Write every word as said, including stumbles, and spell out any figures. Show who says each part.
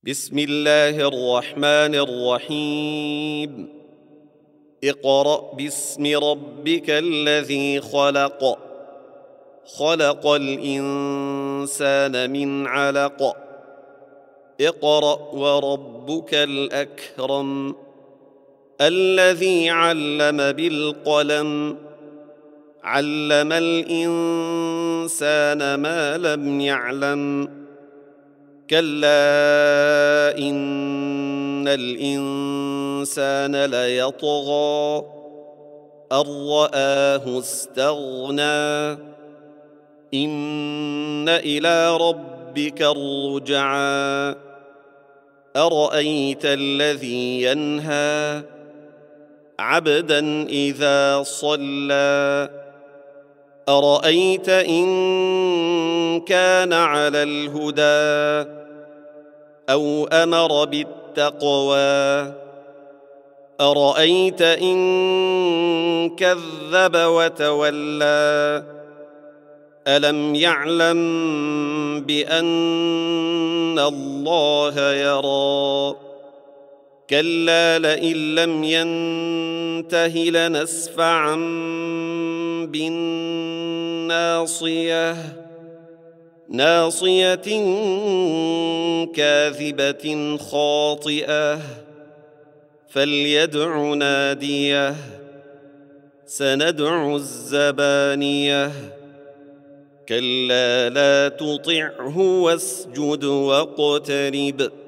Speaker 1: بسم الله الرحمن الرحيم. اقرأ باسم ربك الذي خلق خلق الإنسان من علق اقرأ وربك الأكرم الذي علم بالقلم علم الإنسان ما لم يعلم كلا إن الإنسان ليطغى أن رآه استغنى إن إلى ربك الرجعى أرأيت الذي ينهى عبدا إذا صلى أرأيت إن كان على الهدى أو أمر بالتقوى أرأيت إن كذب وتولى ألم يعلم بأن الله يرى كلا لئن لم ينته لنسفعا بالناصية ناصية كاذبة خاطئة فليدع ناديه سندع الزبانية كلا لا تطعه واسجد واقترب